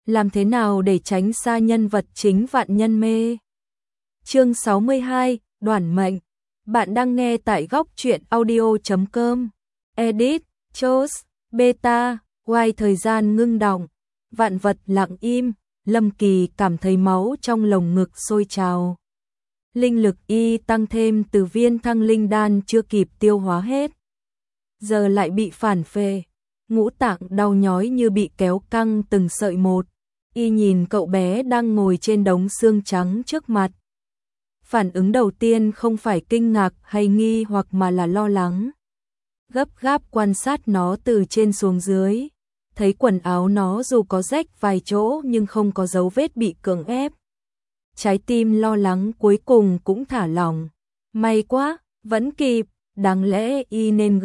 làm thế nào để tránh xa nhân vật chính vạn nhân mê. Chương 62, Đoản mệnh. Bạn đang nghe tại góc truyện audio.com. Edit, Chos, Beta, White. Thời gian ngưng đọng, vạn vật lặng im, Lâm Kỳ cảm thấy máu trong lồng ngực sôi trào. Linh lực y tăng thêm từ viên thăng linh đan chưa kịp tiêu hóa hết. Giờ lại bị phản phệ, ngũ tạng đau nhói như bị kéo căng từng sợi một. Y nhìn cậu bé đang ngồi trên đống xương trắng trước mặt. Phản ứng đầu tiên không phải kinh ngạc hay nghi hoặc mà là lo lắng. Gấp gáp quan sát nó từ trên xuống dưới, thấy quần áo nó dù có rách vài chỗ nhưng không có dấu vết bị cưỡng ép. Trái tim lo lắng cuối cùng cũng thả lỏng. May quá, vẫn kịp, đáng lẽ y nên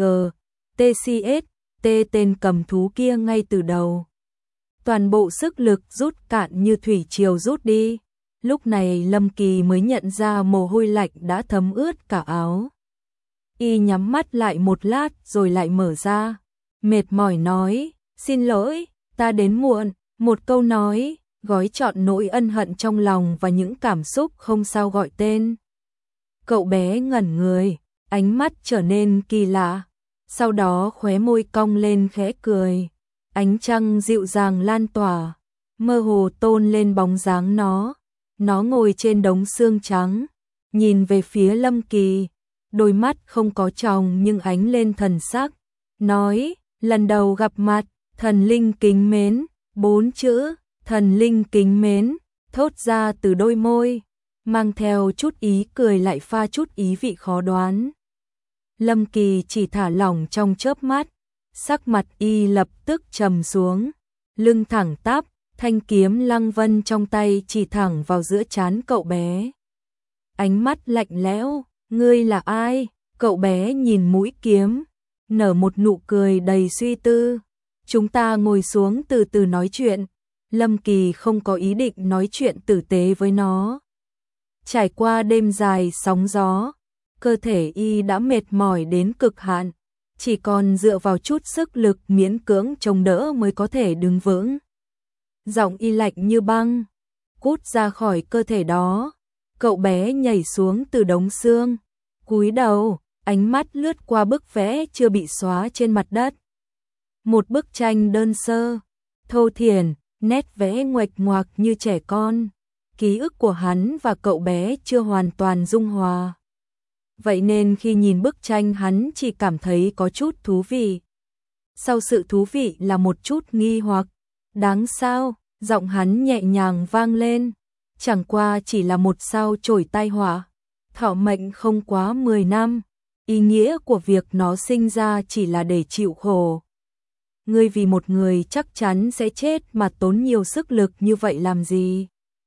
TCS, tên cầm thú kia ngay từ đầu. Toàn bộ sức lực rút cạn như thủy triều rút đi. Lúc này Lâm Kỳ mới nhận ra mồ hôi lạnh đã thấm ướt cả áo. Y nhắm mắt lại một lát rồi lại mở ra. Mệt mỏi nói, xin lỗi, ta đến muộn. Một câu nói, gói trọn nỗi ân hận trong lòng và những cảm xúc không sao gọi tên. Cậu bé ngẩn người, ánh mắt trở nên kỳ lạ. Sau đó khóe môi cong lên khẽ cười. Ánh trăng dịu dàng lan tỏa, mơ hồ tôn lên bóng dáng nó. Nó ngồi trên đống xương trắng, nhìn về phía Lâm Kỳ, đôi mắt không có tròng nhưng ánh lên thần sắc. Nói, lần đầu gặp mặt, thần linh kính mến, 4 chữ, thần linh kính mến, thốt ra từ đôi môi, mang theo chút ý cười lại pha chút ý vị khó đoán. Lâm Kỳ chỉ thả lỏng trong chớp mắt, sắc mặt y lập tức trầm xuống, lưng thẳng tắp, thanh kiếm lăng vân trong tay chỉ thẳng vào giữa trán cậu bé. Ánh mắt lạnh lẽo, ngươi là ai? Cậu bé nhìn mũi kiếm, nở một nụ cười đầy suy tư. Chúng ta ngồi xuống từ từ nói chuyện. Lâm Kỳ không có ý định nói chuyện tử tế với nó. Trải qua đêm dài sóng gió, cơ thể y đã mệt mỏi đến cực hạn, chỉ còn dựa vào chút sức lực miễn cưỡng chống đỡ mới có thể đứng vững. Giọng y lạnh như băng, cút ra khỏi cơ thể đó. Cậu bé nhảy xuống từ đống xương, cúi đầu, ánh mắt lướt qua bức vẽ chưa bị xóa trên mặt đất. Một bức tranh đơn sơ, thô thiển, nét vẽ nguệch ngoạc như trẻ con. Ký ức của hắn và cậu bé chưa hoàn toàn dung hòa. Vậy nên khi nhìn bức tranh hắn chỉ cảm thấy có chút thú vị. Sau sự thú vị là một chút nghi hoặc. Đáng sao, giọng hắn nhẹ nhàng vang lên. Chẳng qua chỉ là một sao chổi tai họa. Thọ mệnh không quá 10 năm. Ý nghĩa của việc nó sinh ra chỉ là để chịu khổ. Ngươi vì một người chắc chắn sẽ chết mà tốn nhiều sức lực như vậy làm gì?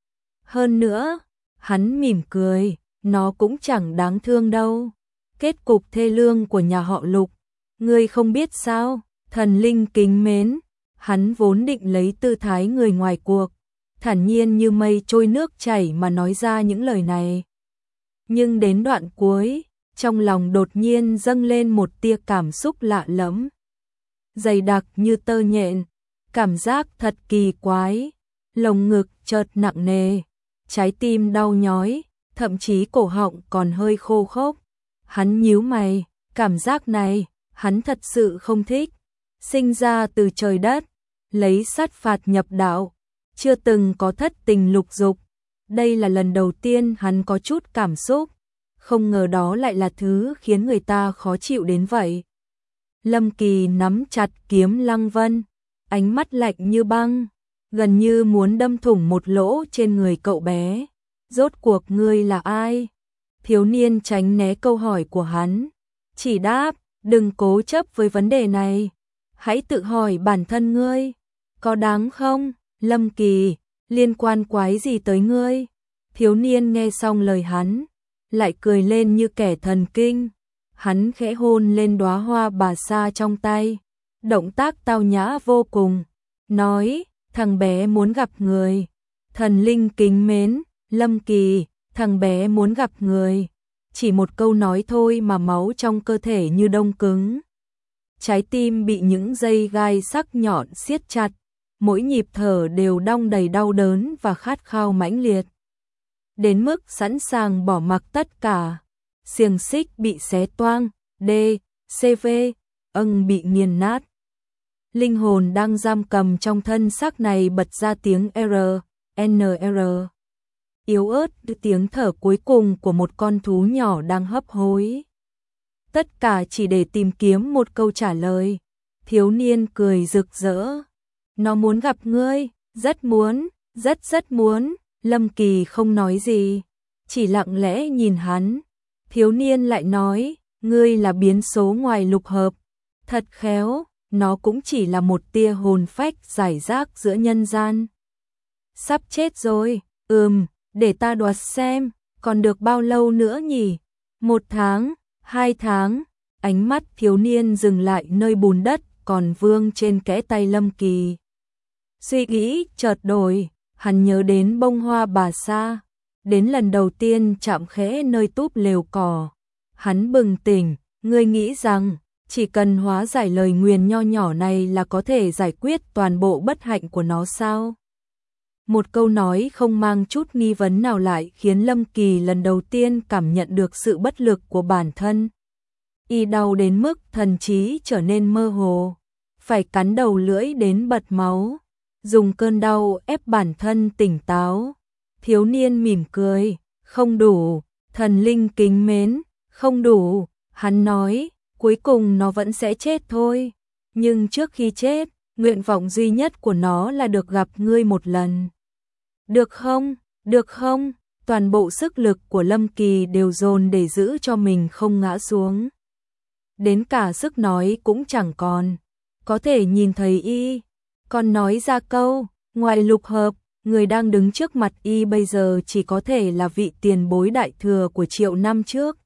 Hơn nữa, hắn mỉm cười, nó cũng chẳng đáng thương đâu. Kết cục thê lương của nhà họ Lục, ngươi không biết sao? Thần linh kính mến. Hắn vốn định lấy tư thái người ngoài cuộc, thản nhiên như mây trôi nước chảy mà nói ra những lời này. Nhưng đến đoạn cuối, trong lòng đột nhiên dâng lên một tia cảm xúc lạ lẫm, dày đặc như tơ nhện, cảm giác thật kỳ quái, lồng ngực chợt nặng nề, trái tim đau nhói, thậm chí cổ họng còn hơi khô khốc. Hắn nhíu mày, cảm giác này, hắn thật sự không thích. Sinh ra từ trời đất, lấy sát phạt nhập đạo, chưa từng có thất tình lục dục. Đây là lần đầu tiên hắn có chút cảm xúc, không ngờ đó lại là thứ khiến người ta khó chịu đến vậy. Lâm Kỳ nắm chặt kiếm lăng vân, ánh mắt lạnh như băng, gần như muốn đâm thủng một lỗ trên người cậu bé. Rốt cuộc ngươi là ai? Thiếu niên tránh né câu hỏi của hắn, chỉ đáp, đừng cố chấp với vấn đề này. Hãy tự hỏi bản thân ngươi, có đáng không? Lâm Kỳ, liên quan quái gì tới ngươi? Thiếu niên nghe xong lời hắn, lại cười lên như kẻ thần kinh. Hắn khẽ hôn lên đóa hoa bà sa trong tay, động tác tao nhã vô cùng. Nói, thằng bé muốn gặp người. Thần linh kính mến, Lâm Kỳ, thằng bé muốn gặp người. Chỉ một câu nói thôi mà máu trong cơ thể như đông cứng. Trái tim bị những dây gai sắc nhọn siết chặt, mỗi nhịp thở đều đong đầy đau đớn và khát khao mãnh liệt. Đến mức sẵn sàng bỏ mặc tất cả. Xiềng xích bị xé toang, CV, bị nghiền nát. Linh hồn đang giam cầm trong thân xác này bật ra tiếng NR. Yếu ớt tiếng thở cuối cùng của một con thú nhỏ đang hấp hối. Tất cả chỉ để tìm kiếm một câu trả lời. Thiếu niên cười rực rỡ. Nó muốn gặp ngươi, rất muốn, rất muốn. Lâm Kỳ không nói gì, chỉ lặng lẽ nhìn hắn. Thiếu niên lại nói, ngươi là biến số ngoài lục hợp. Thật khéo, nó cũng chỉ là một tia hồn phách rải rác giữa nhân gian. Sắp chết rồi, để ta đoạt xem, còn được bao lâu nữa nhỉ? 1 tháng, 2 tháng, ánh mắt thiếu niên dừng lại nơi bùn đất còn vương trên kẽ tay Lâm Kỳ. Suy nghĩ chợt đổi, hắn nhớ đến bông hoa bà sa, đến lần đầu tiên chạm khẽ nơi túp lều cỏ. Hắn bừng tỉnh, ngươi nghĩ rằng chỉ cần hóa giải lời nguyền nho nhỏ này là có thể giải quyết toàn bộ bất hạnh của nó sao? Một câu nói không mang chút nghi vấn nào lại khiến Lâm Kỳ lần đầu tiên cảm nhận được sự bất lực của bản thân. Y đau đến mức thần trí trở nên mơ hồ, phải cắn đầu lưỡi đến bật máu, dùng cơn đau ép bản thân tỉnh táo. Thiếu niên mỉm cười, không đủ, thần linh kính mến, không đủ, hắn nói, cuối cùng nó vẫn sẽ chết thôi, nhưng trước khi chết, nguyện vọng duy nhất của nó là được gặp ngươi một lần. Được không, được không, toàn bộ sức lực của Lâm Kỳ đều dồn để giữ cho mình không ngã xuống. Đến cả sức nói cũng chẳng còn, có thể nhìn thấy y, còn nói ra câu, ngoài lục hợp, người đang đứng trước mặt y bây giờ chỉ có thể là vị tiền bối đại thừa của triệu năm trước.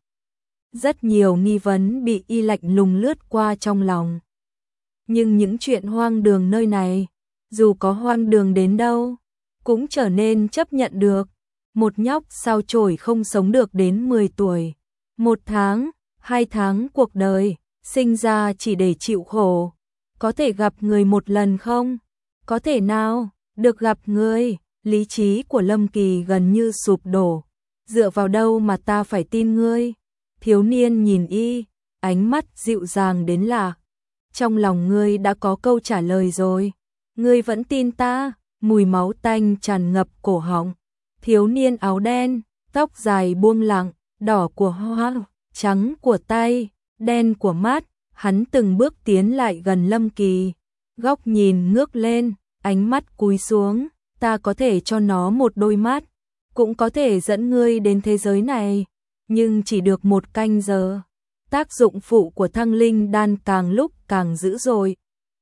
Rất nhiều nghi vấn bị y lạnh lùng lướt qua trong lòng. Nhưng những chuyện hoang đường nơi này, dù có hoang đường đến đâu, cũng trở nên chấp nhận được. Một nhóc sao chổi không sống được đến 10 tuổi. 1 tháng, 2 tháng cuộc đời, sinh ra chỉ để chịu khổ. Có thể gặp người một lần không? Có thể nào, được gặp người, lý trí của Lâm Kỳ gần như sụp đổ. Dựa vào đâu mà ta phải tin ngươi? Thiếu niên nhìn y, ánh mắt dịu dàng đến lạ. Trong lòng ngươi đã có câu trả lời rồi. Ngươi vẫn tin ta? Mùi máu tanh tràn ngập cổ họng. Thiếu niên áo đen, tóc dài buông lặng, đỏ của hoa, trắng của tay, đen của mắt. Hắn từng bước tiến lại gần Lâm Kỳ, góc nhìn ngước lên, ánh mắt cúi xuống. Ta có thể cho nó một đôi mắt, cũng có thể dẫn ngươi đến thế giới này, nhưng chỉ được 1 canh giờ. Tác dụng phụ của thăng linh đan càng lúc càng dữ dội.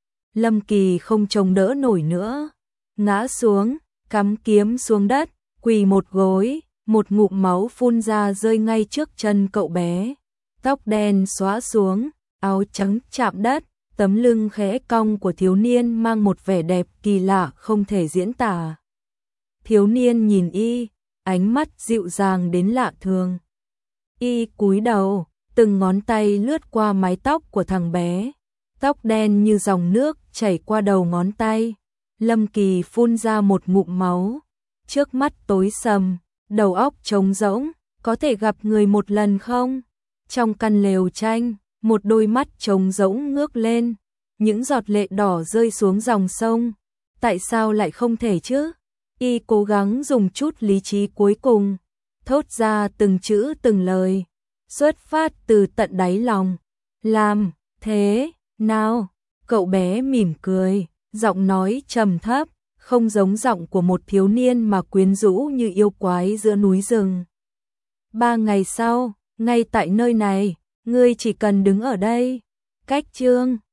Lâm Kỳ không chống đỡ nổi nữa, ngã xuống, cắm kiếm xuống đất, quỳ một gối, một ngụm máu phun ra rơi ngay trước chân cậu bé. Tóc đen xõa xuống, áo trắng chạm đất, tấm lưng khẽ cong của thiếu niên mang một vẻ đẹp kỳ lạ không thể diễn tả. Thiếu niên nhìn y, ánh mắt dịu dàng đến lạ thường. Y cúi đầu, từng ngón tay lướt qua mái tóc của thằng bé. Tóc đen như dòng nước chảy qua đầu ngón tay. Lâm Kỳ phun ra một ngụm máu. Trước mắt tối sầm, đầu óc trống rỗng. Có thể gặp người một lần không? Trong căn lều tranh, một đôi mắt trống rỗng ngước lên. Những giọt lệ đỏ rơi xuống dòng sông. Tại sao lại không thể chứ? Y cố gắng dùng chút lý trí cuối cùng, thốt ra từng chữ từng lời, xuất phát từ tận đáy lòng. Làm thế nào? Cậu bé mỉm cười, giọng nói trầm thấp, không giống giọng của một thiếu niên mà quyến rũ như yêu quái giữa núi rừng. 3 ngày sau, ngay tại nơi này, ngươi chỉ cần đứng ở đây. Cách chương